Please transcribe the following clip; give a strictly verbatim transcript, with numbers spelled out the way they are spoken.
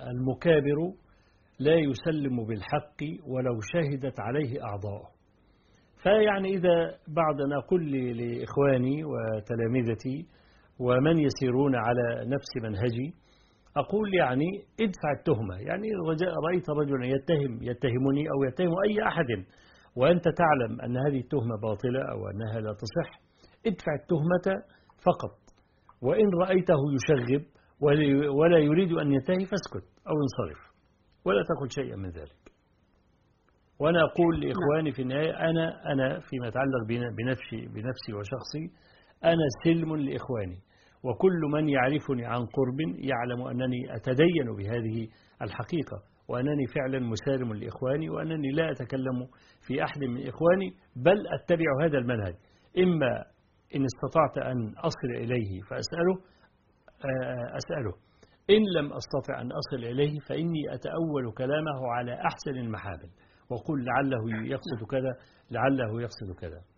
المكابر لا يسلم بالحق ولو شهدت عليه أعضاؤه. فيعني إذا بعد أن أقول لإخواني وتلامذتي ومن يسيرون على نفس منهجي، أقول يعني ادفع التهمة. يعني رأيت رجلا يتهم يتهمني أو يتهم أي أحد وأنت تعلم أن هذه التهمة باطلة أو أنها لا تصح، ادفع التهمة فقط. وإن رأيته يشغب ولا يريد أن ينتهي فاسكت أو انصرف ولا تقل شيئا من ذلك. وأنا أقول لإخواني في النهاية، أنا أنا فيما يتعلق بنفسي بنفسي وشخصي، أنا سلم لإخواني، وكل من يعرفني عن قرب يعلم أنني أتدين بهذه الحقيقة، وأنني فعلا مسالم لإخواني، وأنني لا أتكلم في أحد من إخواني، بل أتبع هذا المنهج. إما إن استطعت أن أصل إليه فأسأله أسأله، إن لم أستطع أن أصل إليه فإني أتأول كلامه على أحسن المحامل وقل لعله يقصد كذا لعله يقصد كذا.